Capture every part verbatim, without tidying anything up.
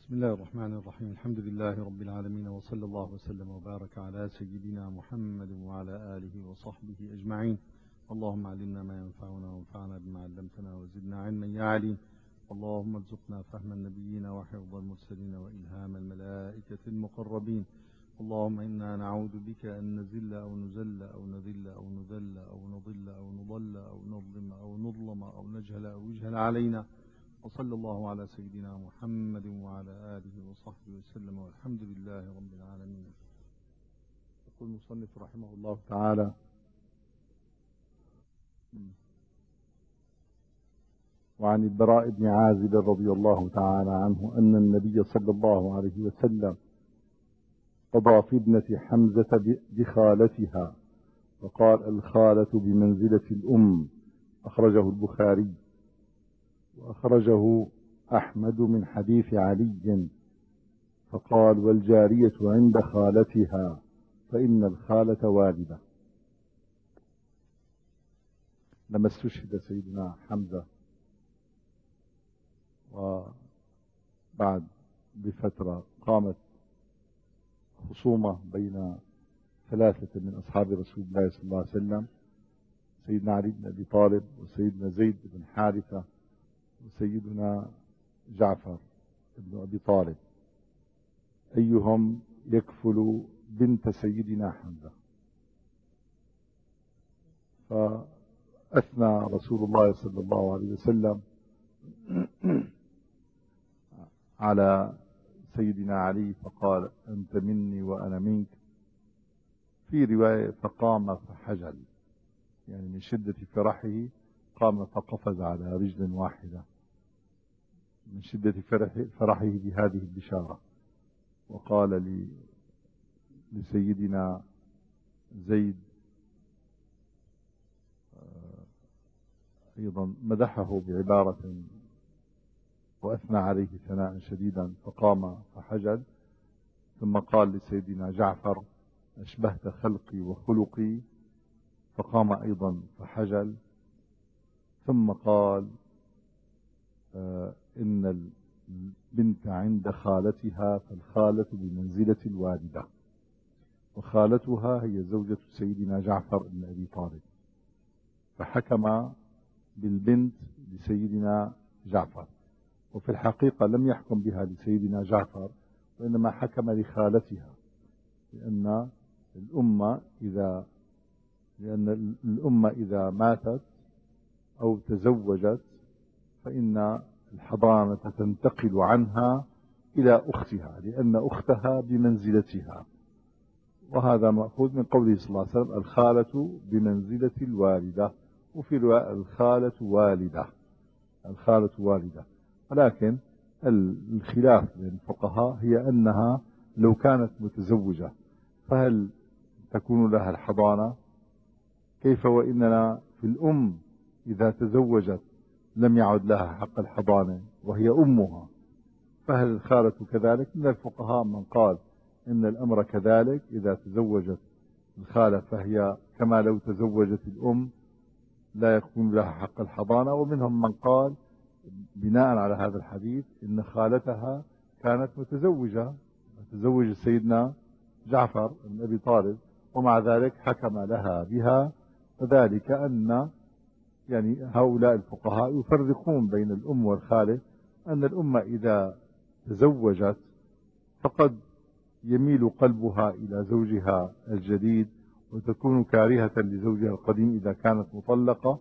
بسم الله الرحمن الرحيم. الحمد لله رب العالمين، وصلى الله وسلم وبارك على سيدنا محمد وعلى آله وصحبه أجمعين. اللهم علمنا ما ينفعنا وانفعنا بما علمتنا وزدنا علما يا عليم. اللهم ارزقنا فهم النبيين وحفظ المرسلين وإلهام الملائكة المقربين. اللهم إنا نعوذ بك أن نزل أو نزل أو نذل أو نذل أو نضل أو نضل أو نظلم أو نظلم أو نجهل أو يجهل علينا. وصلى الله على سيدنا محمد وعلى آله وصحبه وسلم، والحمد لله رب العالمين. يقول المصنف رحمه الله تعالى: وعن البراء بن عازب رضي الله تعالى عنه أن النبي صلى الله عليه وسلم قضى في ابنة حمزة بخالتها، وقال: الخالة بمنزلة الأم. أخرجه البخاري، وأخرجه أحمد من حديث علي، فقال: والجارية عند خالتها فإن الخالة والدة. لما استشهد سيدنا حمزة وبعد بفترة قامت خصومة بين ثلاثة من أصحاب رسول الله صلى الله عليه وسلم: سيدنا علي بن أبي طالب، وسيدنا زيد بن حارثة، وسيدنا جعفر بن أبي طالب، أيهم يكفل بنت سيدنا حمزة. فأثنى رسول الله صلى الله عليه وسلم على سيدنا علي فقال: أنت مني وأنا منك. في رواية: فقام فحجل، يعني من شدة فرحه قام فقفز على رجل واحدة من شدة فرحه بهذه البشارة. وقال لسيدنا زيد أيضا، مدحه بعبارة وأثنى عليه ثناء شديدا، فقام فحجل. ثم قال لسيدنا جعفر: أشبهت خلقي وخلقي، فقام أيضا فحجل. ثم قال: آه إن البنت عند خالتها فالخالة بمنزلة الوالدة. وخالتها هي زوجة سيدنا جعفر بن أبي طالب، فحكم بالبنت لسيدنا جعفر، وفي الحقيقة لم يحكم بها لسيدنا جعفر، وإنما حكم لخالتها، لأن الأمة إذا لأن الأمة إذا ماتت أو تزوجت فإن الحضانة تنتقل عنها إلى أختها، لأن أختها بمنزلتها. وهذا مأخوذ من قوله صلى الله عليه وسلم: الخالة بمنزلة الوالدة. وفي رواية: الخالة والدة. الخالة والدة. ولكن الخلاف بين الفقهاء هي أنها لو كانت متزوجة فهل تكون لها الحضانة؟ كيف وإننا في الأم إذا تزوجت لم يعد لها حق الحضانة وهي أمها، فهل الخالة كذلك؟ من الفقهاء من قال إن الأمر كذلك، إذا تزوجت الخالة فهي كما لو تزوجت الأم، لا يكون لها حق الحضانة. ومنهم من قال بناء على هذا الحديث إن خالتها كانت متزوجة، تزوج سيدنا جعفر بن أبي طالب، ومع ذلك حكم لها بها. وذلك أن يعني هؤلاء الفقهاء يفرقون بين الأم والخالة، أن الأم إذا تزوجت فقد يميل قلبها إلى زوجها الجديد، وتكون كارهة لزوجها القديم إذا كانت مطلقة،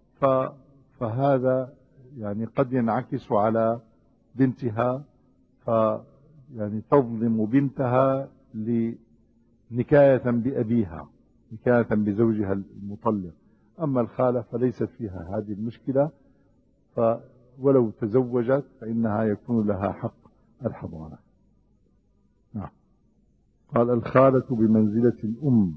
فهذا يعني قد ينعكس على بنتها، ف يعني تظلم بنتها لنكاية بأبيها، نكاية بزوجها المطلق. أما الخالة فليست فيها هذه المشكلة، ولو تزوجت فإنها يكون لها حق الحضانة. نعم. قال: الخالة بمنزلة الأم،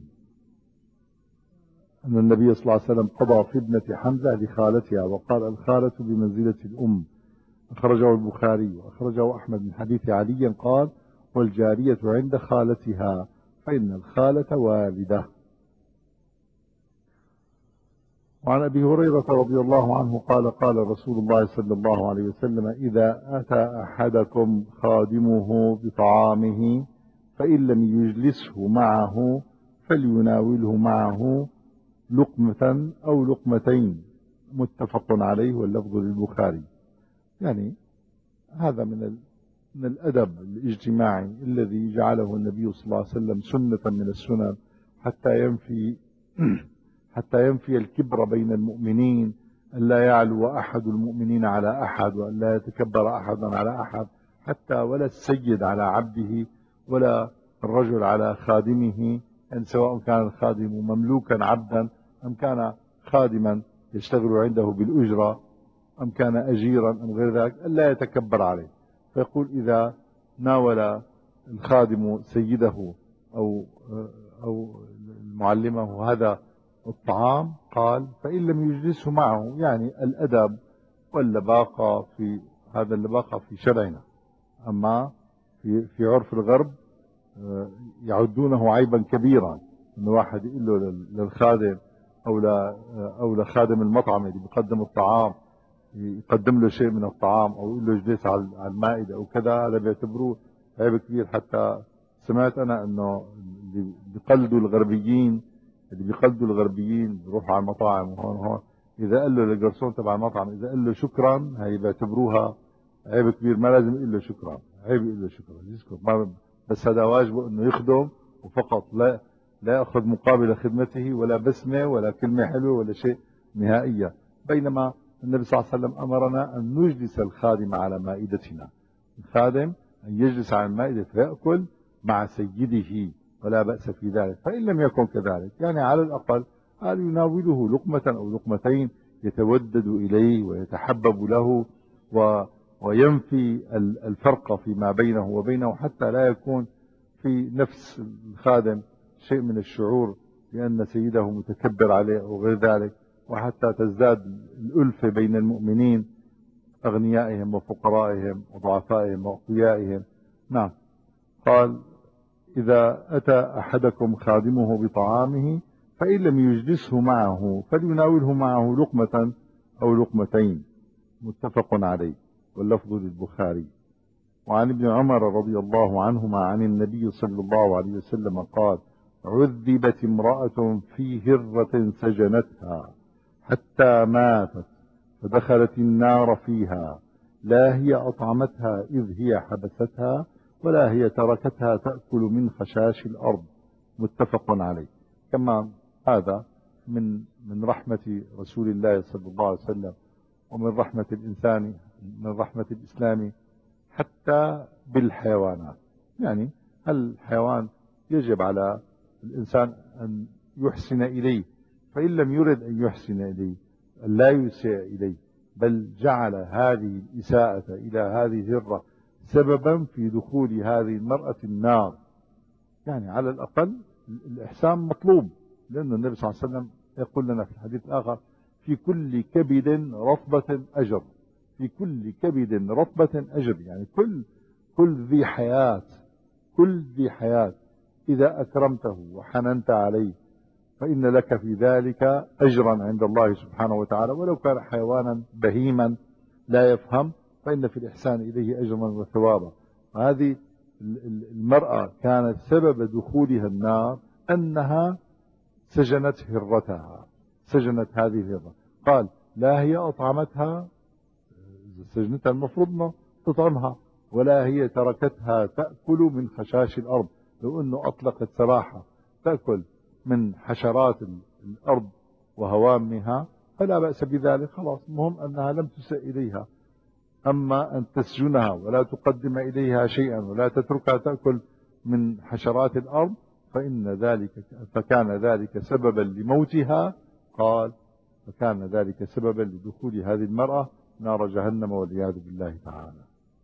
أن النبي صلى الله عليه وسلم قضى في ابنة حمزة لخالتها، وقال: الخالة بمنزلة الأم. أخرجه البخاري، وأخرجه أحمد من حديث علي قال: والجارية عند خالتها فإن الخالة والدة. وعن أبي هريرة رضي الله عنه قال قال رسول الله صلى الله عليه وسلم: إذا أتى أحدكم خادمه بطعامه فإن لم يجلسه معه فليناوله معه لقمة أو لقمتين، متفق عليه واللفظ للبخاري. يعني هذا من من الأدب الاجتماعي الذي جعله النبي صلى الله عليه وسلم سنة من السنن، حتى ينفي حتى ينفي الكبر بين المؤمنين، أن لا يعلو أحد المؤمنين على أحد، وأن لا يتكبر أحد على أحد، حتى ولا السيد على عبده ولا الرجل على خادمه، يعني سواء كان الخادم مملوكا عبدا أم كان خادما يشتغل عنده بالأجرة أم كان أجيرا أم غير ذلك، أن لا يتكبر عليه. فيقول: إذا ناول الخادم سيده أو أو معلمه هذا الطعام، قال: فإن لم يجلسه معه، يعني الأدب واللباقة، في هذا اللباقة في شرعنا. أما في في عرف الغرب يعدونه عيبا كبيرا أن واحد يقول له للخادم أو أو لخادم المطعم اللي بيقدم الطعام، يقدم له شيء من الطعام أو يقول له اجلس على المائدة أو كذا، هذا بيعتبروه عيب كبير. حتى سمعت أنا أنه اللي بيقلدوا الغربيين اللي بيقلدوا الغربيين بيروحوا على المطاعم وهون هون، إذا قال له للجرسون تبع المطعم، إذا قال له شكرا، هي بيعتبروها عيب كبير، ما لازم يقول له شكرا، عيب يقول له شكرا، يسكت. ما بس هذا واجبه أنه يخدم وفقط، لا لا يأخذ مقابل خدمته ولا بسمة ولا كلمة حلوة ولا شيء نهائيا. بينما النبي صلى الله عليه وسلم أمرنا أن نجلس الخادم على مائدتنا، الخادم أن يجلس على المائدة فيأكل مع سيده ولا بأس في ذلك. فإن لم يكن كذلك، يعني على الأقل قال يناوله لقمة أو لقمتين يتودد إليه ويتحبب له و وينفي الفرق فيما بينه وبينه، حتى لا يكون في نفس الخادم شيء من الشعور بأن سيده متكبر عليه أو غير ذلك، وحتى تزداد الألفة بين المؤمنين، أغنيائهم وفقرائهم وضعفائهم وأقويائهم. نعم. قال: إذا أتى أحدكم خادمه بطعامه فإن لم يجلسه معه فليناوله معه لقمة أو لقمتين، متفق عليه واللفظ للبخاري. وعن ابن عمر رضي الله عنهما عن النبي صلى الله عليه وسلم قال: عذبت امرأة في هرة سجنتها حتى ماتت فدخلت النار فيها، لا هي أطعمتها إذ هي حبستها ولا هي تركتها تأكل من خشاش الأرض، متفق عليه. كما هذا من من رحمة رسول الله صلى الله عليه وسلم ومن رحمة الإنسان، من رحمة الإسلام حتى بالحيوانات. يعني الحيوان يجب على الإنسان أن يحسن إليه، فإن لم يرد أن يحسن إليه لا يسيء إليه، بل جعل هذه الإساءة إلى هذه الهرة سببا في دخول هذه المرأة النار. يعني على الأقل الإحسان مطلوب، لأن النبي صلى الله عليه وسلم يقول لنا في الحديث الآخر: في كل كبد رطبة أجر، في كل كبد رطبة أجر، يعني كل كل ذي حياة كل ذي حياة إذا أكرمته وحننت عليه فإن لك في ذلك أجرا عند الله سبحانه وتعالى، ولو كان حيوانا بهيما لا يفهم، فإن في الإحسان إليه أجرا وثوابا. هذه المرأة كانت سبب دخولها النار أنها سجنت هرتها، سجنت هذه الهرة. قال: لا هي أطعمتها، سجنتها المفروض أنه تطعمها، ولا هي تركتها تأكل من خشاش الأرض، لو أنه أطلقت سراحة تأكل من حشرات الأرض وهوامها فلا بأس بذلك، خلاص، المهم أنها لم تسأ إليها. أما أن تسجنها ولا تقدم إليها شيئا ولا تتركها تأكل من حشرات الأرض فإن ذلك فكان ذلك سببا لموتها. قال: فكان ذلك سببا لدخول هذه المرأة نار جهنم والعياذ بالله تعالى.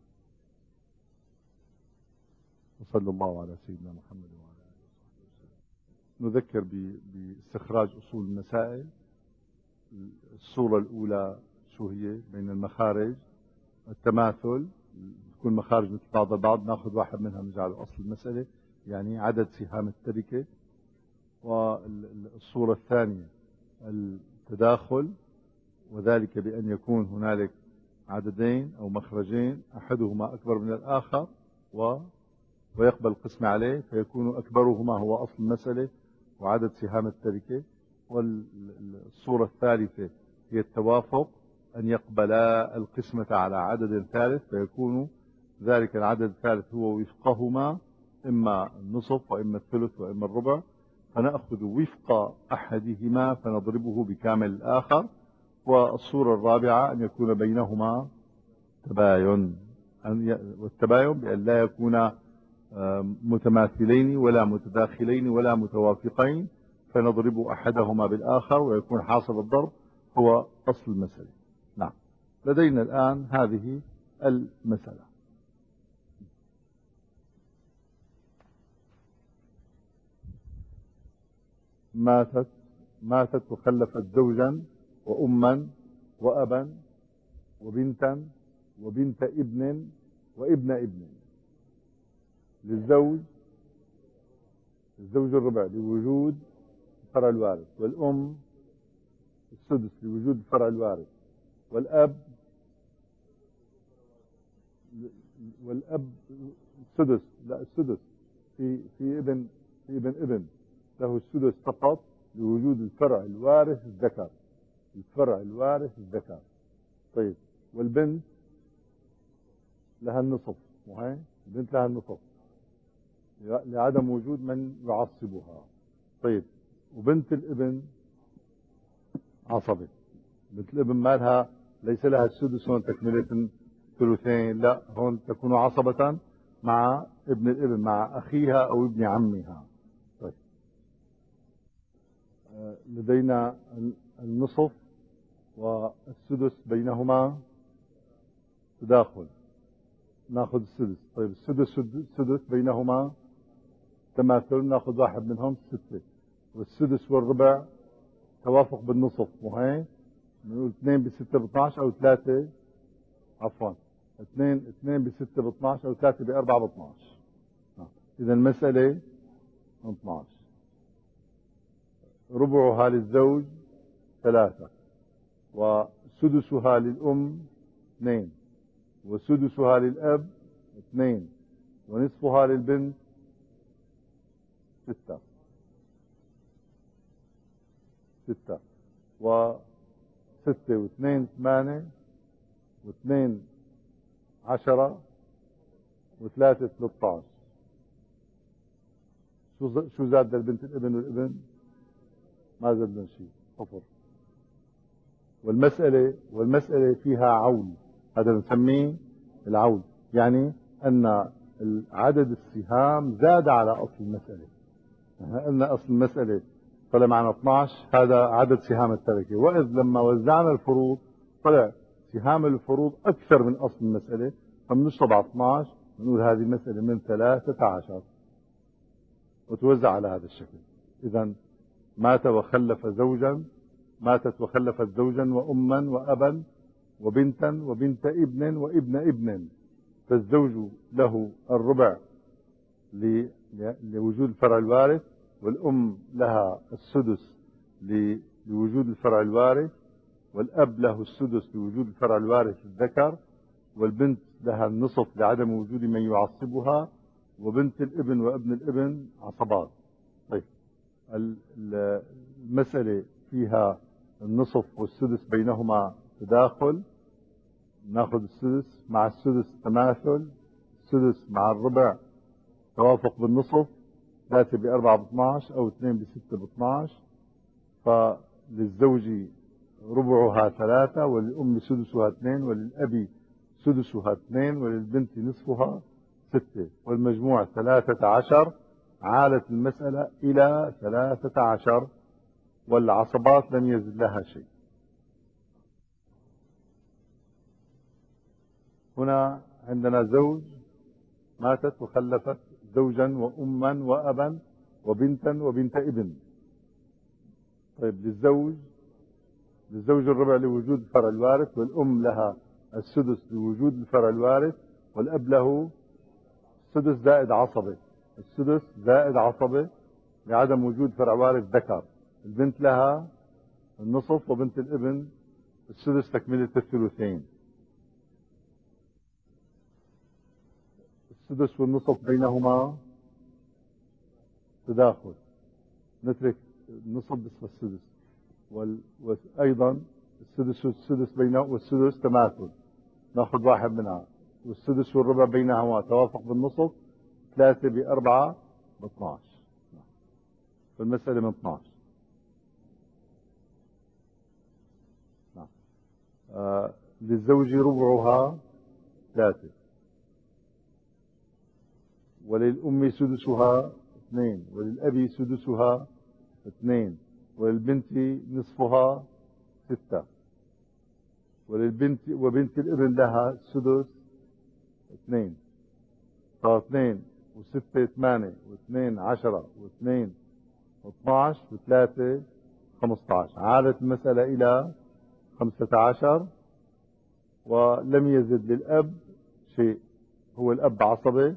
وصلى الله على سيدنا محمد وعلى آله وصحبه وسلم. نذكر باستخراج أصول المسائل. الصورة الأولى شو هي؟ بين المخارج التماثل، تكون مخارج مثل بعض البعض، ناخذ واحد منها نجعله أصل المسألة، يعني عدد سهام التركة. والصورة الثانية تداخل، وذلك بأن يكون هنالك عددين أو مخرجين أحدهما أكبر من الآخر و ويقبل القسم عليه، فيكون أكبرهما هو أصل المسألة وعدد سهام التركة. والصورة الثالثة هي التوافق، أن يقبلا القسمة على عدد ثالث، فيكون ذلك العدد الثالث هو وفقهما، إما النصف وإما الثلث وإما الربع، فنأخذ وفق أحدهما فنضربه بكامل الآخر. والصورة الرابعة أن يكون بينهما تباين، والتباين بأن لا يكون متماثلين ولا متداخلين ولا متوافقين، فنضرب أحدهما بالآخر ويكون حاصل الضرب هو أصل المسألة. نعم، لدينا الآن هذه المسألة. ماتت ماتت وخلفت زوجا وأما وأبا وبنتا وبنت ابن وابن ابن. للزوج الزوج الربع لوجود الفرع الوارث، والأم السدس لوجود الفرع الوارث، والأب والأب السدس لا السدس في في ابن في ابن ابن له السدس فقط لوجود الفرع الوارث الذكر، الفرع الوارث الذكر. طيب، والبنت لها النصف، مو هي؟ البنت لها النصف لعدم وجود من يعصبها. طيب، وبنت الابن عصبة. بنت الابن مالها ليس لها السدس هون تكملة ثلثين، لا، هون تكون عصبة مع ابن الابن، مع أخيها أو ابن عمها. طيب، لدينا النصف والسدس بينهما تداخل، ناخذ السدس. طيب، السدس السدس بينهما تماثل، ناخذ واحد منهم ستة. والسدس والربع توافق بالنصف، مو هيك؟ بنقول اثنين بستة باثناش او ثلاثة، عفوا اثنين اثنين بستة باثناش او ثلاثة بأربعة باثناش. اذا المسألة اثناش. ربعها للزوج ثلاثة، وسدسها للأم اثنين، وسدسها للأب اثنين، ونصفها للبنت ستة ستة وستة واثنين ثمانية واثنين عشرة وثلاثة ثلاثة عشر. شو شو زاد للبنت الابن والابن؟ ما زاد من شيء، صفر. والمسألة والمسألة فيها عول، هذا بنسميه العول، يعني أن عدد السهام زاد على أصل المسألة. أن أصل المسألة طلع معنا اثناش، هذا عدد سهام التركة، وإذ لما وزعنا الفروض طلع سهام الفروض أكثر من أصل المسألة، فبنشطب على اثناش بنقول هذه المسألة من ثلاثة عشر وتوزع على هذا الشكل. إذا مات وخلف زوجا ماتت وخلفت زوجا وأما وأبا وبنتا وبنت ابن وابن ابن، فالزوج له الربع لوجود الفرع الوارث، والأم لها السدس لوجود الفرع الوارث، والأب له السدس لوجود الفرع الوارث الذكر، والبنت لها النصف لعدم وجود من يعصبها، وبنت الابن وابن الابن عصبات. طيب، المسألة فيها النصف والسدس بينهما تداخل، ناخذ السدس مع السدس تماثل، السدس مع الربع توافق بالنصف، ثلاثة بأربعة باثناش أو اثنين بستة باثناش. فللزوج ربعها ثلاثة، وللأم سدسها اثنين، وللأبي سدسها اثنين، وللبنت نصفها ستة، والمجموع ثلاثة عشر. عالت المسألة إلى ثلاثة عشر، والعصبات لم يزد لها شيء. هنا عندنا زوج ماتت وخلفت زوجا وأما وأبا وبنتا وبنت ابن. طيب، للزوج للزوج الربع لوجود الفرع الوارث، والأم لها السدس لوجود الفرع الوارث، والأب له السدس زائد عصبة، السدس زائد عصبة لعدم وجود فرع وارث ذكر. البنت لها النصف وبنت الابن السدس تكملة الثلثين. السدس والنصف بينهما تداخل، نترك النصف بس السدس، وال... وأيضا السدس والسدس بينه والسدس تماثل، ناخذ واحد منها، والسدس والربع بينهما توافق بالنصف، ثلاثة بأربعة ب اثناشر، فالمسألة من اثناشر. نعم. آه للزوج ربعها ثلاثة، وللأم سدسها اثنين، وللأب سدسها اثنين، وللبنت نصفها ستة، وللبنت وبنت الابن لها سدس اثنين، صار اثنين وستة ثمانية، واثنين عشرة، واثنين اثناعش، وثلاثة خمسطعش. عادت المسألة إلى خمسة عشر، ولم يزد للأب شيء، هو الأب عصبة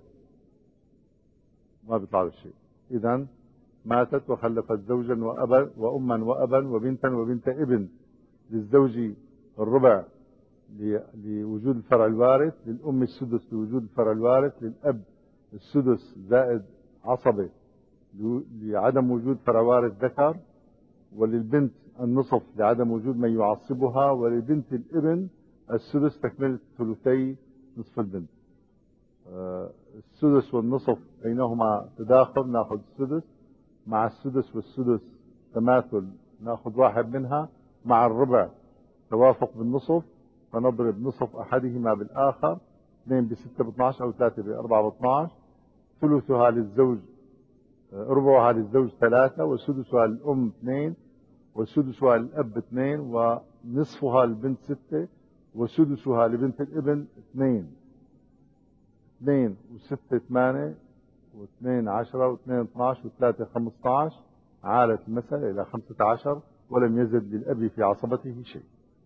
ما بيطلع له شيء. إذن ماتت وخلفت زوجا وأبا وأما وأبا وبنتا وبنت ابن. للزوج الربع لوجود الفرع الوارث، للأم السدس لوجود الفرع الوارث، للأب السدس زائد عصبة لعدم وجود فرع وارث ذكر، وللبنت النصف لعدم وجود من يعصبها، وللبنت الابن السدس تكملة ثلثي نصف البنت. آه السدس والنصف بينهما تداخل، ناخذ السدس مع السدس والسدس تماثل، ناخذ واحد منها، مع الربع توافق بالنصف، فنضرب نصف أحدهما بالآخر، اثنين بستة باثناش أو ثلاثة بأربعة باثناش. ثلثها للزوج ربعها للزوج ثلاثة، وسدسها للأم اثنين، وسدسها للأب اثنين، ونصفها للبنت ستة، وسدسها لبنت الابن اثنين. اثنين وستة ثمانية، واثنين عشرة، واثنين اثناش، وثلاثة خمسطعش. عالت المسألة إلى خمسة عشر، ولم يزد للأب في عصبته شيء.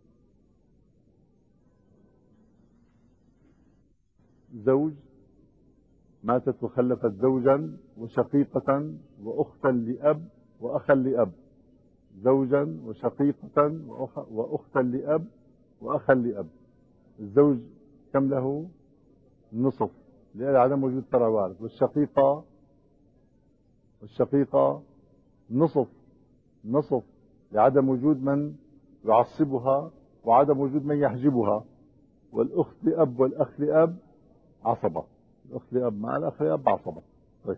زوج ماتت وخلفت زوجا وشقيقة وأختا لأب وأخا لأب. زوجا وشقيقة وأختا لأب وأخا لأب. الزوج كم له؟ نصف لعدم وجود فرع وارث، والشقيقة والشقيقة نصف نصف لعدم وجود من يعصبها وعدم وجود من يحجبها. والأخت لأب والأخ لأب عصبة، الأخت لأب مع الأخ لأب عصبة. طيب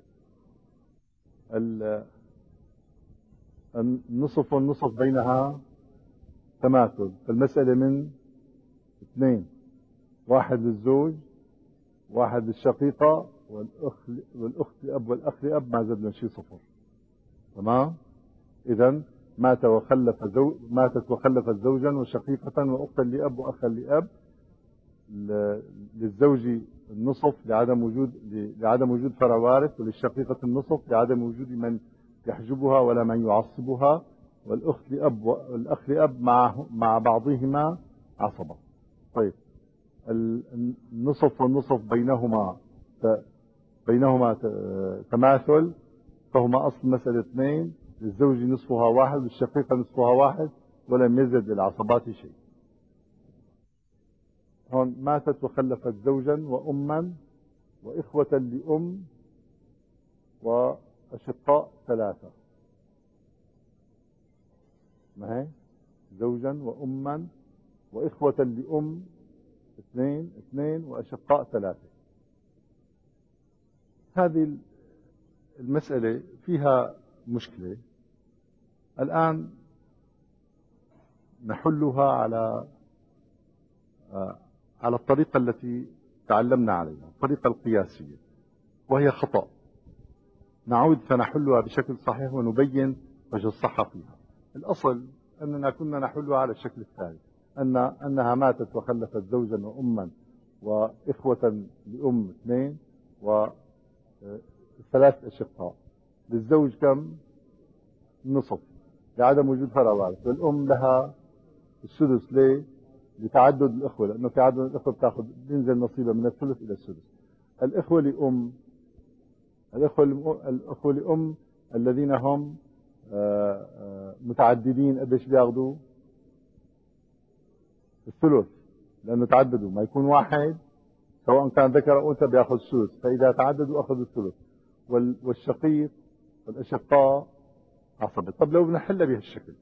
النصف والنصف بينها تماثل، فالمسألة من اثنين، واحد للزوج، واحد للشقيقة، والأخ والأخت لأب والأخ لأب ما زاد من شيء صفر. تمام. إذن مات وخلف زوج ماتت وخلفت زوجا وشقيقة وأختا لأب وأخا لأب. للزوج النصف لعدم وجود لعدم وجود فرع وارث، وللشقيقة النصف لعدم وجود من يحجبها ولا من يعصبها. والأخت لأب والأخ لأب مع مع بعضهما عصبة. طيب النصف والنصف بينهما بينهما تماثل، فهما أصل مسألة اثنين. للزوج نصفها واحد، والشقيقة نصفها واحد، ولم يزد للعصبات شيء. هون ماتت وخلفت زوجا وأما وإخوة لأم وأشقاء ثلاثة. ما هي زوجا وأما وإخوة لأم اثنين اثنين وأشقاء ثلاثة. هذه المسألة فيها مشكلة، الآن نحلها على على الطريقة التي تعلمنا عليها، الطريقة القياسية، وهي خطأ. نعود فنحلها بشكل صحيح ونبين وجه الصحة فيها. الأصل أننا كنا نحلها على الشكل التالي، أن أنها ماتت وخلفت زوجا وأما وإخوة لأم اثنين وثلاث أشقاء. للزوج كم؟ نصف لعدم وجود فرع وارث، والأم لها السدس. ليه؟ لتعدد الإخوة، لأنه في عدد الإخوة بتاخذ بينزل نصيبها من الثلث إلى السدس. الإخوة لأم الإخوة الإخوة لأم الذين هم آه، آه، متعددين قديش بياخذوا؟ الثلث، لأنه تعددوا. ما يكون واحد سواء كان ذكر أو أنثى بياخذ ثلث، فإذا تعددوا أخذوا الثلث. وال- والشقيق والأشقاء عصبة. طب لو بنحلها بهالشكل،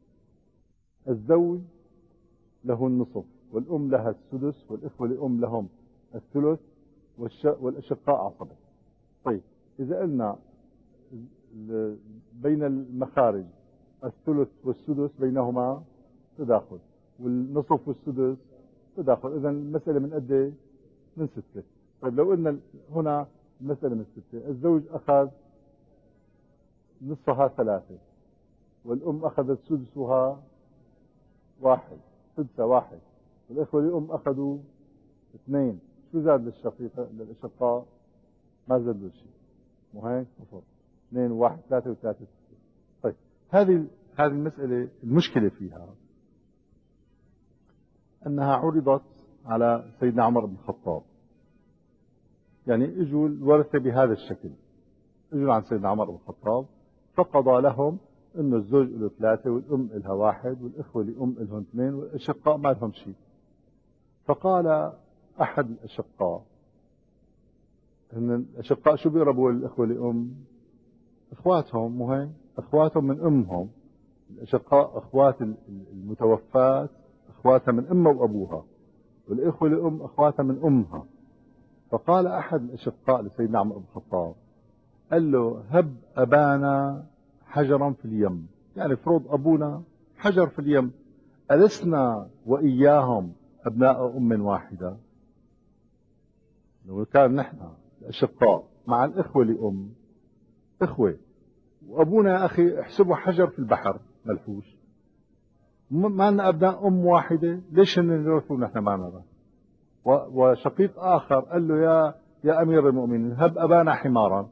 الزوج له النصف والأم لها السدس والإخوة لأم لهم الثلث والأشقاء عصبة. طيب إذا قلنا بين المخارج الثلث والسدس بينهما تداخل، والنصف والسدس تداخل، إذا المسألة من قد إيه؟ من ستة. طيب لو قلنا هنا المسألة من ستة، الزوج أخذ نصفها ثلاثة، والأم أخذت سدسها واحد، سدسة واحد، والإخوة الأم أخذوا اثنين، شو زاد للشقيقة للأشقاء؟ ما زاد له شيء، مو هيك؟ صفر، اثنين وواحد ثلاثة وثلاثة ستة. طيب هذه هذه المسألة المشكلة فيها أنها عرضت على سيدنا عمر بن الخطاب. يعني اجوا الورثة بهذا الشكل، اجوا عن سيدنا عمر بن الخطاب فقضى لهم انه الزوج له ثلاثة والام لها واحد والإخوة لأم لهم اثنين والأشقاء ما لهم شيء. فقال أحد الأشقاء، إن الأشقاء شو بيقربوا الإخوة لأم؟ إخواتهم، مو هيك؟ إخواتهم من أمهم. الأشقاء إخوات المتوفاة إخواتها من أمها وأبوها، والإخوة لأم إخواتها من أمها. فقال أحد الأشقاء لسيدنا عمر بن الخطاب، قال له هب أبانا حجرا في اليم، يعني فرض أبونا حجر في اليم، ألسنا وإياهم أبناء أم واحدة؟ لو كان نحن الأشقاء مع الإخوة لأم إخوة، وأبونا يا أخي احسبوا حجر في البحر ملحوش، ما لنا أبناء أم واحدة، ليش نورثوا نحن ما نرى؟ وشقيق آخر قال له يا يا أمير المؤمنين هب أبانا حمارا،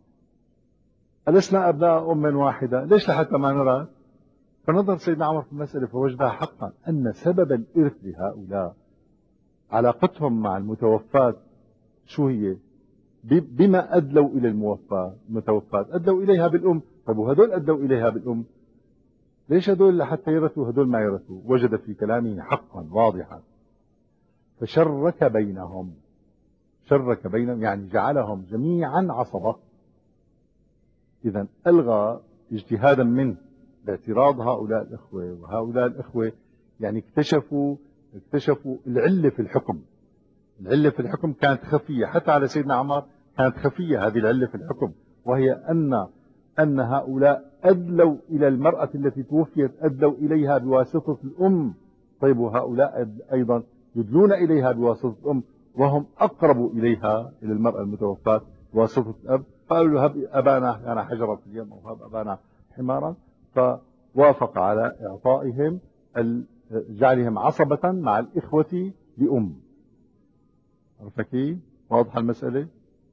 ألسنا أبناء أم واحدة، ليش لحتى ما نرى؟ فنظر سيدنا عمر في المسألة فوجدها حقا أن سبب الإرث لهؤلاء علاقتهم مع المتوفاة شو هي؟ بما أدلوا إلى الموفاة المتوفاة أدلوا إليها بالأم. طيب وهدول أدلوا إليها بالأم، ليش هدول لحتى يرثوا هدول ما يرثوا؟ وجد في كلامه حقا واضحا، فشرك بينهم، شرك بينهم يعني جعلهم جميعا عصبة. إذا ألغى اجتهادا منه باعتراض هؤلاء الإخوة، وهؤلاء الإخوة يعني اكتشفوا اكتشفوا العلة في الحكم. العلة في الحكم كانت خفية حتى على سيدنا عمر، كانت خفية هذه العلة في الحكم، وهي أن أن هؤلاء أدلوا إلى المرأة التي توفيت أدلوا إليها بواسطة الأم. طيب وهؤلاء أيضا يدلون إليها بواسطة الأم، وهم أقرب إليها إلى المرأة المتوفاة بواسطة الأب. قالوا له هب أبانا يعني حجرا في اليم، أو هب أبانا حمارا، فوافق على إعطائهم جعلهم عصبة مع الإخوة لأم. عرفت كيف؟ واضحة المسألة؟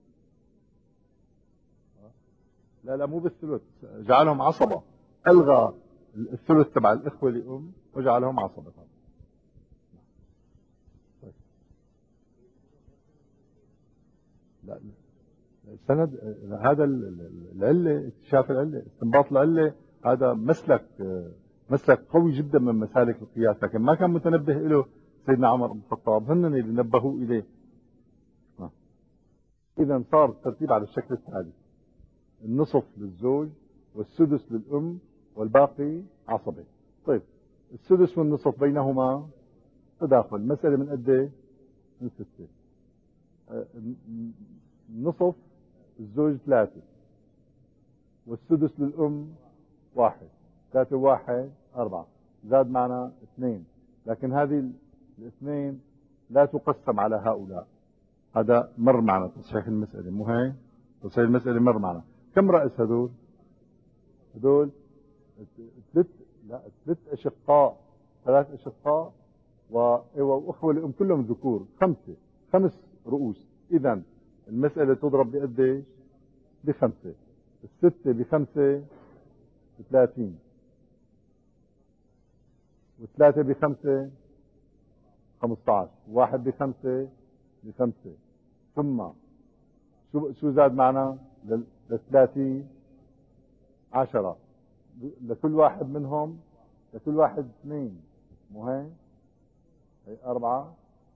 لا لا مو بالثلث، جعلهم عصبة، ألغى الثلث تبع الإخوة لأم وجعلهم عصبة. طيب. لا السند هذا العلة، اكتشاف العلة، استنباط العلة، هذا مسلك مسلك قوي جدا من مسالك القياس، لكن ما كان متنبه له سيدنا عمر بن الخطاب، هن اللي نبهوا إليه. إذا صار الترتيب على الشكل التالي: النصف للزوج والسدس للأم والباقي عصبة. طيب السدس والنصف بينهما تداخل، المسألة من قد ايه؟ من ستة. النصف الزوج ثلاثة، والسدس للأم واحد، ثلاثة واحد أربعة، زاد معنا اثنين، لكن هذه الاثنين لا تقسم على هؤلاء. هذا مر معنا تصحيح المسألة، مو هيك؟ تصحيح المسألة مر معنا. كم رأس هذول؟ هذول ثلاث، لا ثلاث أشقاء، ثلاث أشقاء وأخوة لأم كلهم ذكور، خمسة، خمس رؤوس. إذا المسألة تضرب بقد ايش؟ بخمسة. الستة بخمسة بثلاثين، وثلاثة بخمسة خمسة عشر، واحد بخمسة بخمسة، ثم شو شو زاد معنا للثلاثين؟ عشرة، لكل واحد منهم، لكل واحد اثنين، مو هيك؟ هي أربعة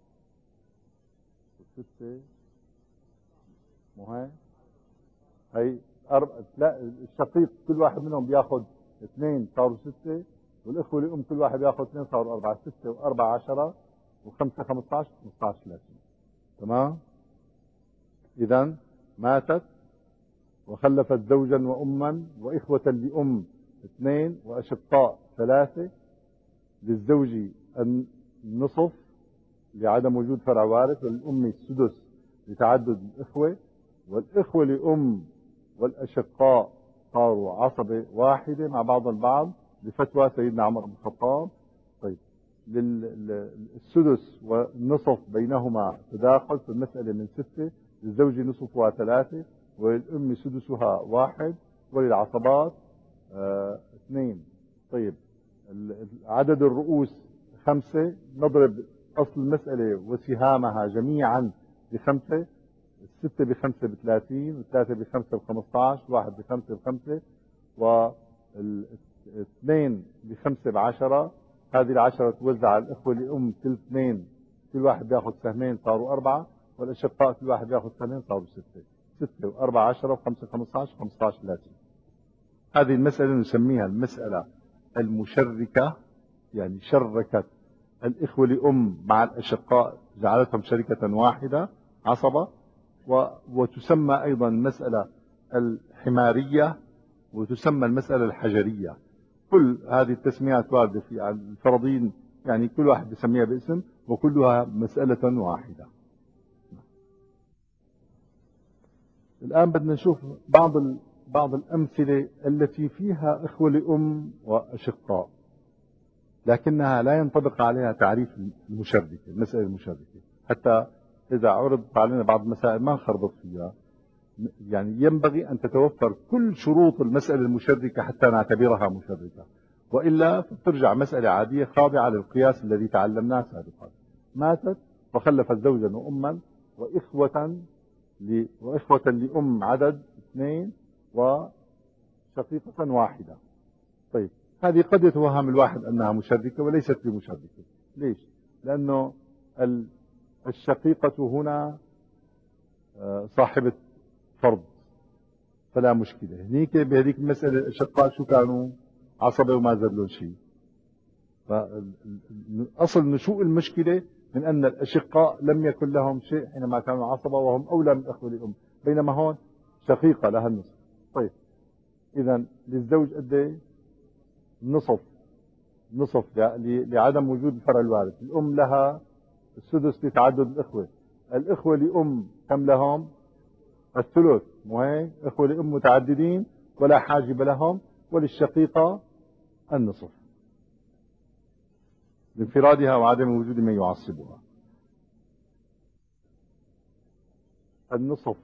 وستة، مو هيك؟ هي أربعة، لا الشقيق كل واحد منهم بياخذ اثنين صاروا ستة، والإخوة الأم كل واحد بياخذ اثنين صاروا أربعة، ستة وأربعة عشرة، وخمسة خمسة عشر، خمسة عشر ثلاثين. تمام؟ إذا ماتت وخلفت زوجا وأما وإخوة لأم اثنين وأشقاء ثلاثة، للزوج النصف لعدم وجود فرع وارث، وللأم السدس لتعدد الإخوة، والإخوة لأم والأشقاء صاروا عصبة واحدة مع بعض البعض بفتوى سيدنا عمر بن الخطاب. طيب للسدس والنصف بينهما تداخل في المسألة من ستة، للزوج نصفها ثلاثة، وللأم سدسها واحد، وللعصبات آه اثنين. طيب عدد الرؤوس خمسة، نضرب أصل المسألة وسهامها جميعا بخمسة، الستة بخمسة بثلاثين، والثلاثة بخمسة بخمسة عشر، واحد بخمسة بخمسة، والاثنين بخمسة بعشرة. هذه العشرة توزع على الإخوة لأم كل اثنين، كل واحد بياخذ سهمين صاروا أربعة، والأشقاء كل واحد بياخذ سهمين صاروا ستة. ستة وأربعة عشرة، وخمسة خمسة عشر، خمسة عشر ثلاثين. هذه المسألة نسميها المسألة المشركة، يعني شركت الإخوة لأم مع الأشقاء، جعلتهم شركة واحدة عصبة. وتسمى أيضا المسألة الحمارية، وتسمى المسألة الحجرية. كل هذه التسميات واردة في الفرضين، يعني كل واحد يسميها باسم، وكلها مسألة واحدة. الآن بدنا نشوف بعض بعض الأمثلة التي فيها إخوة لأم وأشقاء، لكنها لا ينطبق عليها تعريف المشركة، المسألة المشركة، حتى إذا عرضت علينا بعض المسائل ما نخربط فيها. يعني ينبغي أن تتوفر كل شروط المسألة المشركة حتى نعتبرها مشركة، وإلا فترجع مسألة عادية خاضعة للقياس الذي تعلمناه سابقا. ماتت وخلفت زوجا وأما وإخوة ل... وإخوة لأم عدد اثنين وشقيقة واحدة. طيب هذه قد يتوهم الواحد أنها مشركة وليست بمشركة. ليش؟ لأنه الشقيقة هنا صاحبة فرض، فلا مشكلة. هنيك بهذيك المسألة الأشقاء شو كانوا؟ عصبة وما زال لهم شيء. فأصل نشوء المشكلة من أن الأشقاء لم يكن لهم شيء حينما كانوا عصبة، وهم أولى من أخوة الأم، بينما هون شقيقة لها النصف. طيب إذا للزوج قد ايه؟ نصف، نصف لعدم وجود الفرع الوارث. الأم لها السدس لتعدد الإخوة. الإخوة لأم كم لهم؟ الثلث، مو هيك؟ إخوة لأم متعددين ولا حاجب لهم. وللشقيقة النصف لانفرادها وعدم وجود من يعصبها. النصف،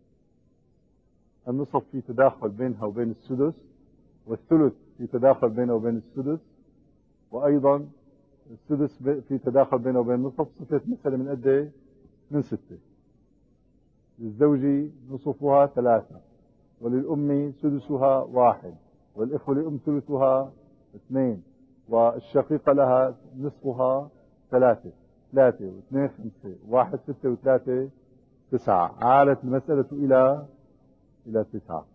النصف في تداخل بينها وبين السدس، والثلث في تداخل بينه وبين السدس، وأيضا السدس في تداخل بينه وبين النصف. صفت مسألة من قد ايه؟ من ستة. للزوج نصفها ثلاثة، وللأم سدسها واحد، والإخوة لأم ثلثها اثنين، والشقيقة لها نصفها ثلاثة. ثلاثة واثنين خمسة، واحد ستة، وثلاثة تسعة. عالت المسألة إلى إلى تسعة.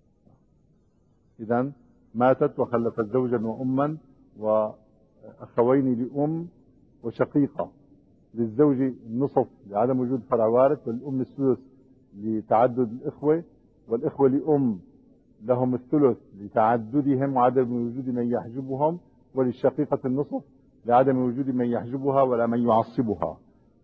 إذن ماتت وخلفت زوجا وأما وأخوين لأم وشقيقة. للزوج النصف لعدم وجود فرع وارث، والأم الثلث لتعدد الإخوة، والإخوة لأم لهم الثلث لتعددهم وعدم وجود من يحجبهم، وللشقيقة النصف لعدم وجود من يحجبها ولا من يعصبها.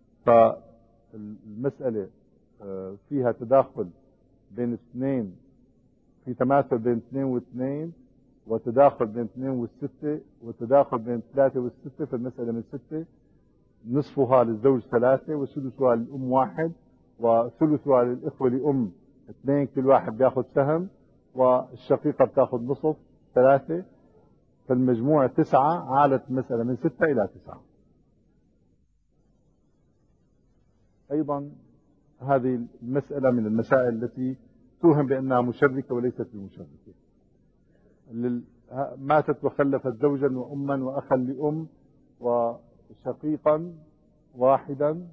فالمسألة فيها تداخل بين اثنين، في تماثل بين اثنين واثنين، وتداخل بين اثنين والستة، وتداخل بين ثلاثة والستة. في المسألة من ستة نصفها للزوج ثلاثة، وسدسها للأم واحد، وثلثها للإخوة لأم اثنين، كل واحد بياخذ سهم، والشقيقة بتاخذ نصف ثلاثة. فالمجموع تسعة. عالت المسألة من ستة إلى تسعة. أيضا هذه المسألة من المسائل التي توهم بأنها مشركة وليست بمشركة. ماتت وخلفت زوجا وأما وأخا لأم وشقيقا واحدا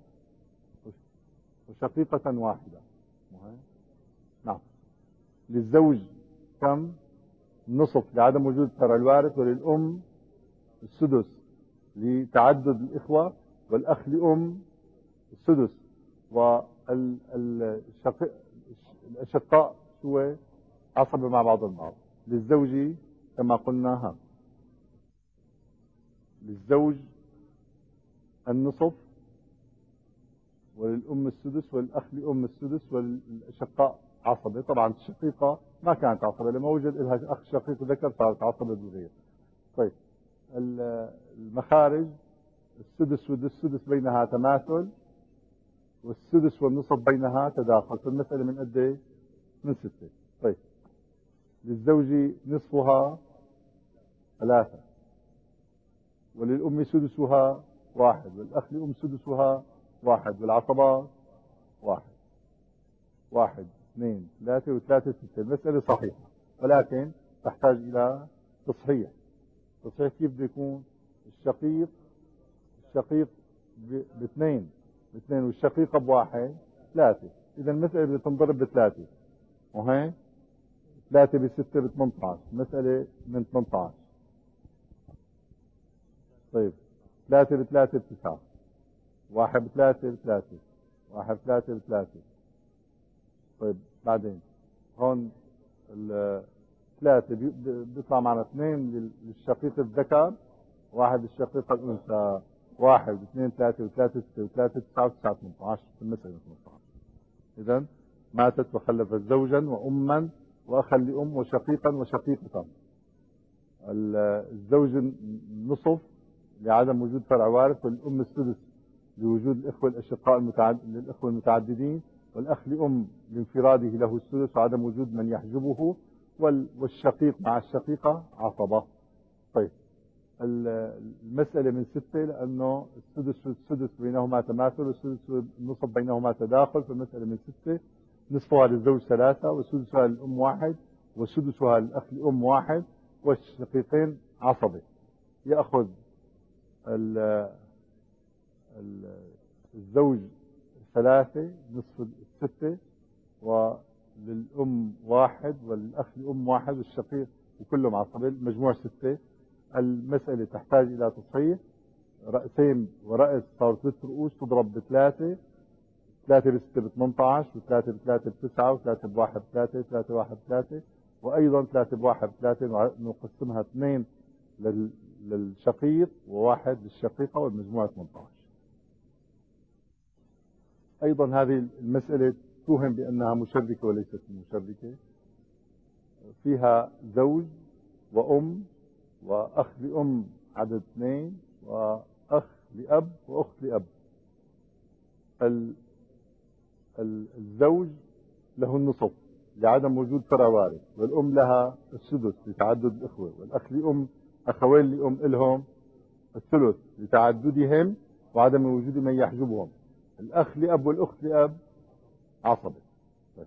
وشقيقة واحدة. نعم. للزوج كم؟ نصف لعدم وجود فرع الوارث، وللأم السدس لتعدد الإخوة، والأخ لأم السدس، والأشقاء شو عصبة مع بعض البعض. للزوج كما قلنا ها للزوج النصف، وللأم السدس، والأخ لأم السدس، والأشقاء عصبة. طبعا الشقيقة ما كانت عصبة، لما وجد لها أخ شقيق ذكر صارت عصبة بالغير. طيب المخارج السدس والسدس بينها تماثل، والسدس والنصف بينها تداخل، فالمسألة من قد ايه؟ من ستة. طيب للزوج نصفها ثلاثة، وللأم سدسها واحد، والأخ لأم سدسها واحد، والعصبات واحد واحد اثنين ثلاثة وثلاثة ستة. المسألة صحيحة، ولكن تحتاج إلى تصحيح. تصحيح كيف بده يكون؟ الشقيق الشقيق باثنين باثنين والشقيقة بواحد ثلاثة. إذا المسألة بدها تنضرب بثلاثة، وهي ثلاثة بستة ب ثمانية عشر، مسألة من ثمانية عشر. طيب ثلاثة بثلاثة بتسعة، واحد بثلاثة بثلاثة، واحد بثلاثة بثلاثة. طيب بعدين هون الثلاثة بيطلع معنا اثنين للشقيق الذكر، واحد للشقيقة الأنثى، واحد واثنين ثلاثة وثلاثة ستة وثلاثة تسعة وتسعة ثمانية عشر في المسألة ثمانية عشر. إذا ماتت وخلفت زوجا وأما وأخا لأم وشقيقا وشقيقة. الزوج النصف لعدم وجود فرع وارث، والأم السدس لوجود الإخوة الأشقاء المتعد... للإخوة المتعددين، والأخ لأم لانفراده له السدس وعدم وجود من يحجبه، وال... والشقيق مع الشقيقة عصبة. طيب المسألة من ستة، لأنه السدس والسدس بينهما تماثل، والسدس والنصف بينهما تداخل، فالمسألة من ستة. نصفها للزوج ثلاثة، وسدسها للأم واحد، وسدسها للأخ لأم واحد، والشقيقين عصبة. يأخذ ال ال الزوج ثلاثة نصف الستة، وللأم واحد، والأخ لأم واحد، والشقيق وكلهم عصبة، مجموع ستة. المسألة تحتاج إلى تصحيح. رأسين ورأس صار ثلاث رؤوس تضرب بثلاثة، ثلاثة بستة ب ثمانية عشر، وثلاثة بثلاثة بتسعة، وثلاثة بواحد ثلاثة، ثلاثة واحد ثلاثة، وأيضا ثلاثة بواحد ثلاثة نقسمها اثنين للشقيق وواحد للشقيقة، والمجموعة ثمانية عشر. أيضا هذه المسألة توهم بأنها مشركة وليست مشركة. فيها زوج وأم وأخ لأم عدد اثنين، وأخ لأب وأخت لأب. الزوج له النصف لعدم وجود فرع وارث، والأم لها السدس لتعدد الإخوة، والأخ لأم أخوين لأم لهم الثلث لتعددهم وعدم وجود من يحجبهم. الأخ لأب والأخت لأب عصبة. بس.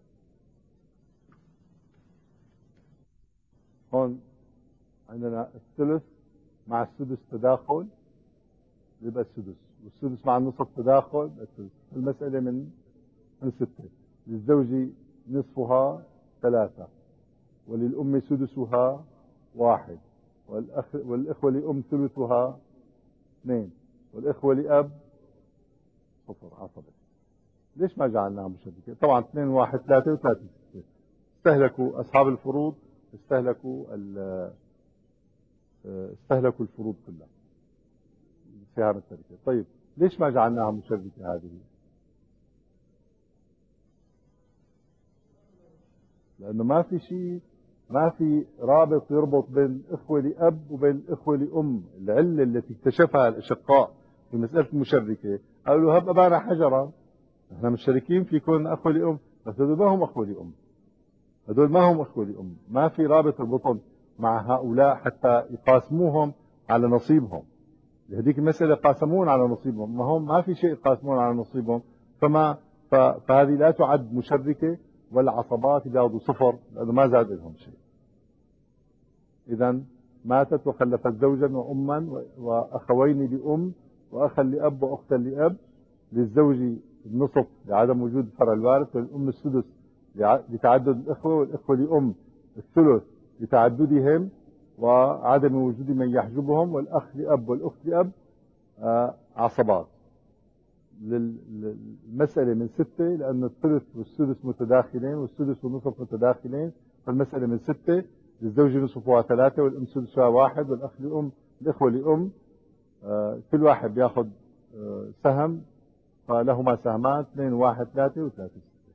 هون عندنا الثلث مع السدس تداخل يبقى السدس، والسدس مع النصف تداخل الثلث. المسألة من من ستة. للزوج نصفها ثلاثة، وللأم سدسها واحد، والأخ والإخوة لأم ثلثها اثنين، والإخوة لأب صفر عصبة. ليش ما جعلناها مشبكة؟ طبعا اثنين واحد ثلاثة وثلاثة ستة. استهلكوا أصحاب الفروض استهلكوا استهلكوا الفروض كلها في هذا التركة. طيب ليش ما جعلناها مشبكة هذه؟ لأنه ما في شيء، ما في رابط يربط بين الإخوة لأب وبين الإخوة لأم. العلة التي اكتشفها الأشقاء في مسألة المشركة قالوا هب أبانا حجرا، احنا مشتركين في كون أخوة لأم، بس هذول ما هم أخوة لأم، هذول ما هم أخوة لأم. ما في رابط يربطهم مع هؤلاء حتى يقاسموهم على نصيبهم. لهذيك المسألة قاسمون على نصيبهم، ما هم ما في شيء يقاسمون على نصيبهم، فما فهذه لا تعد مشركة، والعصبات ياخذوا صفر لأنه ما زاد لهم شيء. إذا ماتت وخلفت زوجا وأما وأخوين لأم وأخا لأب وأختا لأب. للزوج النصف لعدم وجود فرع الوارث، وللأم السدس لتعدد الإخوة، والإخوة لأم الثلث لتعددهم وعدم وجود من يحجبهم، والأخ لأب والأخت لأب آه عصبات. للمسألة من ستة، لأن الثلث والسدس متداخلين والسدس والنصف متداخلين، فالمسألة من ستة. للزوج نصفها ثلاثة والأم سدسها واحد والأخ لأم الإخوة لأم آه كل واحد بياخذ آه سهم، فلهما سهمان اثنين وواحد ثلاثة وثلاثة ستة.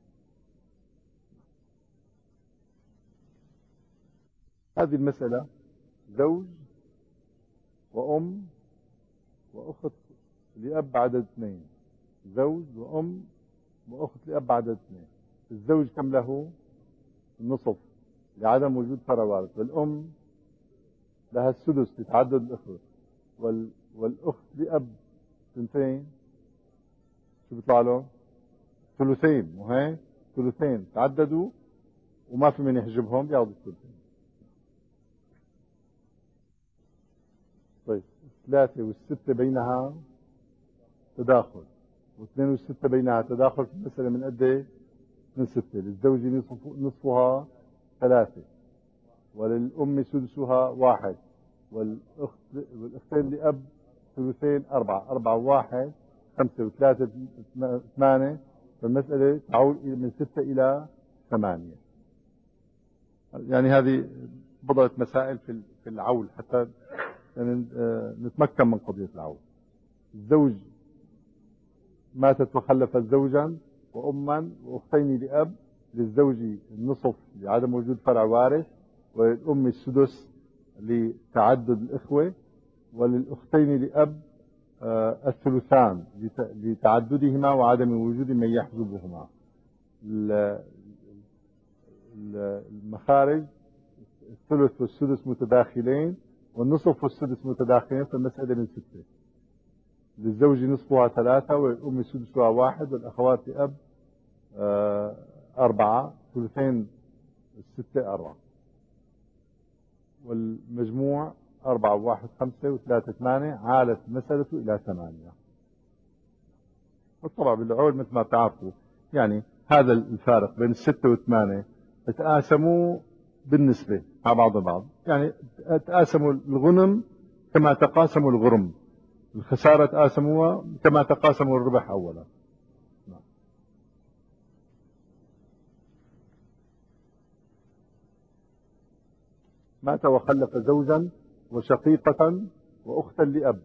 هذه المسألة زوج وأم وأخت لأب عدد اثنين، زوج وأم وأخت لأب عدد اثنين. الزوج كم له؟ النصف لعدم وجود فرع وارث، والأم لها السدس لتعدد الإخوة، وال... والأخت لأب ثنتين، شو بيطلع لهم؟ ثلثين، وهي ثلثين تعددوا وما في من يحجبهم بياخذوا الثلثين. طيب الثلاثة والستة بينها تداخل، واثنين والستة بينها تداخل في المسألة من قد ايه؟ من ستة. للزوج نصف نصفها ثلاثة، وللأم سدسها واحد، والأخت والأختين لأب ثلثين أربعة، أربعة وواحد خمسة وثلاثة ثمانية. فالمسألة تعود من ستة إلى ثمانية. يعني هذه بضعة مسائل في في العول حتى يعني نتمكن من قضية العول. الزوج ماتت وخلفت زوجا وأما وأختين لأب. للزوج النصف لعدم وجود فرع وارث، وللأم السدس لتعدد الإخوة، وللأختين لأب الثلثان لتعددهما وعدم وجود من يحجبهما. المخارج الثلث والسدس متداخلين، والنصف والسدس متداخلين، فالمسألة من ستة. للزوج نصفها ثلاثة، والأم سدسها واحد، والأخوات لأب أربعة، ثلثين الستة أربعة، والمجموع أربعة وواحد خمسة وثلاثة ثمانية. عالت المسألة إلى ثمانية. طبعا بالعول مثل ما تعرفوا يعني هذا الفارق بين الستة والثمانية تقاسموا بالنسبة مع بعض البعض، يعني تقاسموا الغنم كما تقاسموا الغرم، الخسارة تقاسموها كما تقاسموا الربح أولا. مات وخلف زوجا وشقيقة وأختا لأب.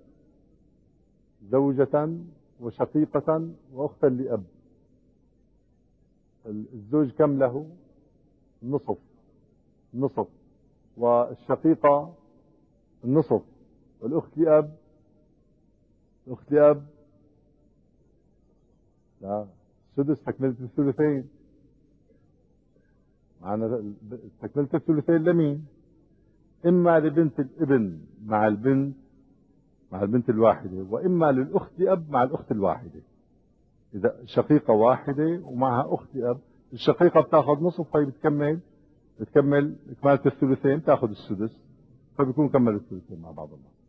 زوجة وشقيقة وأختا لأب. الزوج كم له؟ النصف، النصف، والشقيقة النصف، والأخت لأب الأخت لأب لا سدس تكملة الثلثين. معنا تكملة الثلثين لمين؟ إما لبنت الابن مع البنت مع البنت الواحدة، وإما للأخت لأب مع الأخت الواحدة. إذا شقيقة واحدة ومعها أخت لأب، الشقيقة بتاخذ نصف، فهي بتكمل بتكمل إكمالة الثلثين تاخذ السدس، فبيكون كمل الثلثين مع بعض الله.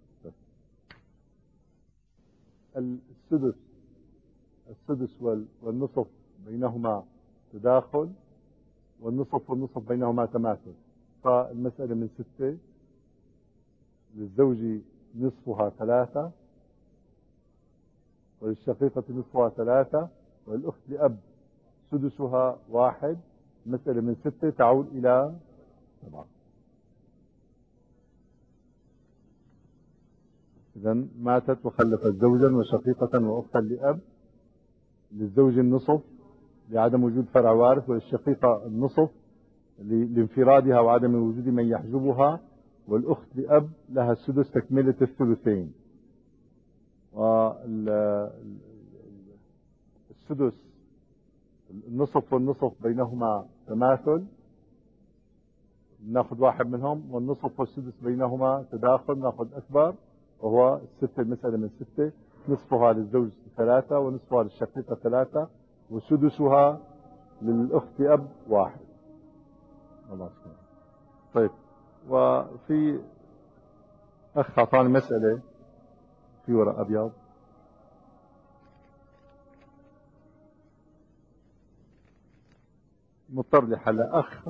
السدس السدس والنصف بينهما تداخل، والنصف والنصف بينهما تماثل، فالمسألة من ستة. للزوج نصفها ثلاثة، وللشقيقة نصفها ثلاثة، والأخت لأب سدسها واحد. المسألة من ستة تعود إلى سبعة. إذا ماتت وخلفت زوجا وشقيقة وأختا لأب. للزوج النصف لعدم وجود فرع وارث، وللشقيقة النصف لانفرادها وعدم وجود من يحجبها، والأخت لأب لها السدس تكملة الثلثين. والسدس النصف والنصف بينهما تماثل، ناخذ واحد منهم، والنصف والسدس بينهما تداخل ناخذ أكبر وهو الستة. المسألة من ستة. نصفها للزوج ثلاثة، ونصفها للشقيقة ثلاثة، وسدسها للأخت أب واحد. الله سبحانه. طيب، وفي أخ أعطاني مسألة في ورق أبيض. مضطر لحل. أخ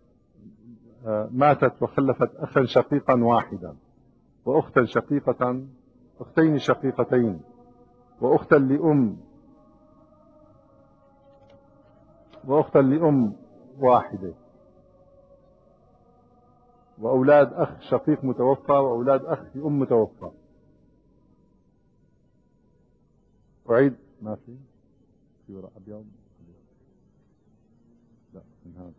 ماتت وخلفت أخا شقيقا واحدا وأختا شقيقة، أختين شقيقتين، وأختا لأم وأختا لأم واحدة، وأولاد أخ شقيق متوفى، وأولاد أخ لأم متوفى. أعيد. ما في في ورق أبيض. لا من هذا.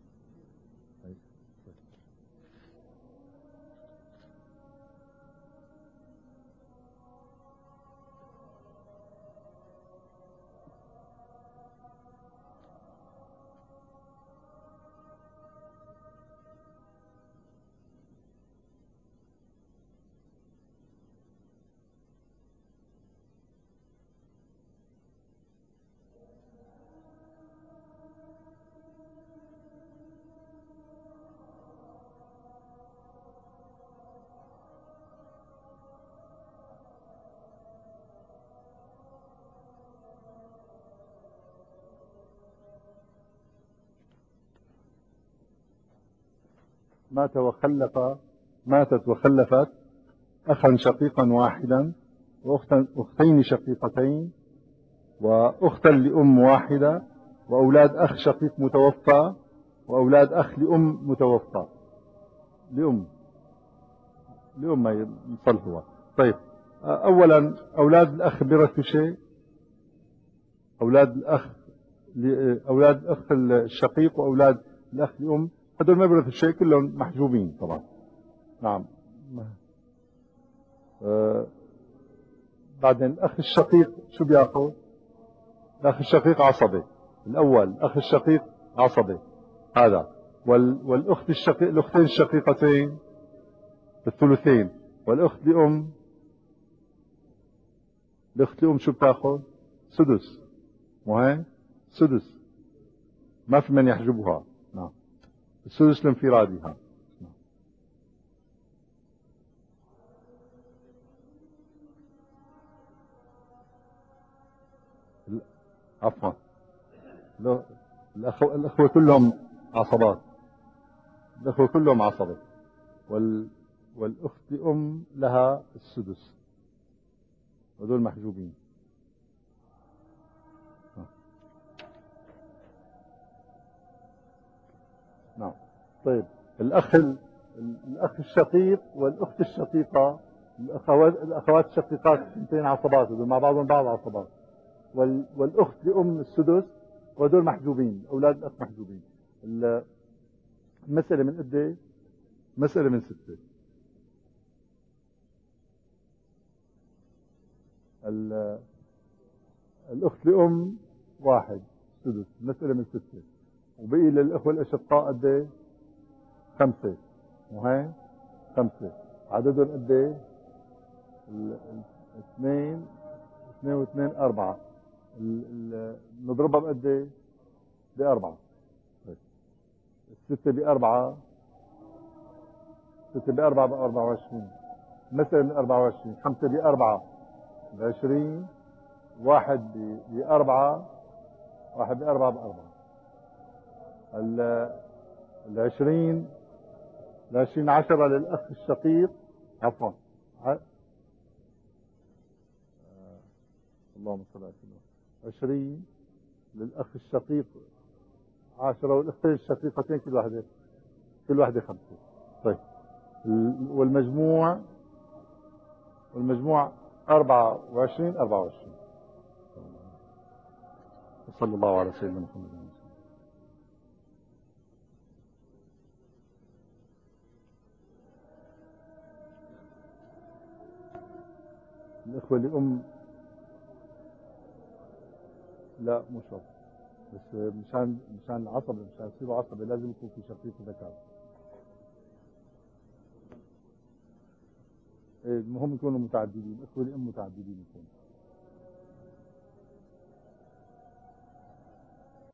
مات وخلف ماتت وخلفت أخا شقيقا واحدا وأختين شقيقتين، وأختا لأم واحدة، وأولاد أخ شقيق متوفى، وأولاد أخ لأم متوفى. لأم لأم ما يصلحوا. طيب، أولا أولاد الأخ بيرثوا شيء. أولاد الأخ أولاد الأخ الشقيق وأولاد الأخ لأم هذول ما بيرثوا شيء، كلهم محجوبين طبعا. نعم. آه بعدين الأخ الشقيق شو بياخذ؟ الأخ الشقيق عصبي. الأول الأخ الشقيق عصبي هذا، وال... والأخت الشقيق الأختين الشقيقتين الثلثين، والأخت لأم الأخت لأم شو بتاخذ؟ سدس. مو هيك؟ سدس، ما في من يحجبها. نعم، السدس لانفرادها. عفوا، الأخوة, الأخوة كلهم عصبات. الأخوة كلهم عصبة، وال... والأخت لأم لها السدس، وهذول محجوبين. نعم. طيب، الأخ الأخ الشقيق والأخت الشقيقة، الأخوات الأخوات الشقيقات اثنتين عصبات، هذول مع بعضهم بعض عصبات، وال... والأخت لأم السدس، وهذول محجوبين. أولاد الأخ محجوبين. المسألة من قد ايه؟ مسألة من ستة. ال... الأخت لأم واحد سدس، مسألة من ستة. وبقي للأخوة الأشقاء قد ايه؟ خمسة. وهي خمسة، عددهم قد ايه؟ اثنين اثنين واثنين أربعة. نضربها بقد ايه؟ بأربعة. طيب. الستة بأربعة، ستة بأربعة بأربعة وعشرين. مثلا من أربعة وعشرين. خمسة بأربعة بعشرين. واحد بأربعة واحد بأربعة بأربعة. العشرين العشرين عشرة للأخ الشقيق. عفوا. ع... آه... اللهم صل على سيدنا. عشرين للأخ الشقيق عشرة، والأختين الشقيقتين كل واحدة كل واحدة خمسة. طيب، والمجموع والمجموع أربعة وعشرين أربعة وعشرين. صلى الله على سيدنا محمد. الإخوة لأم لا مو شرط، بس مشان مشان العصبة، مشان يصيروا عصبة لازم يكون في شقيق ذكر. المهم يكونوا متعددين، إخوة لأم متعددين يكونوا.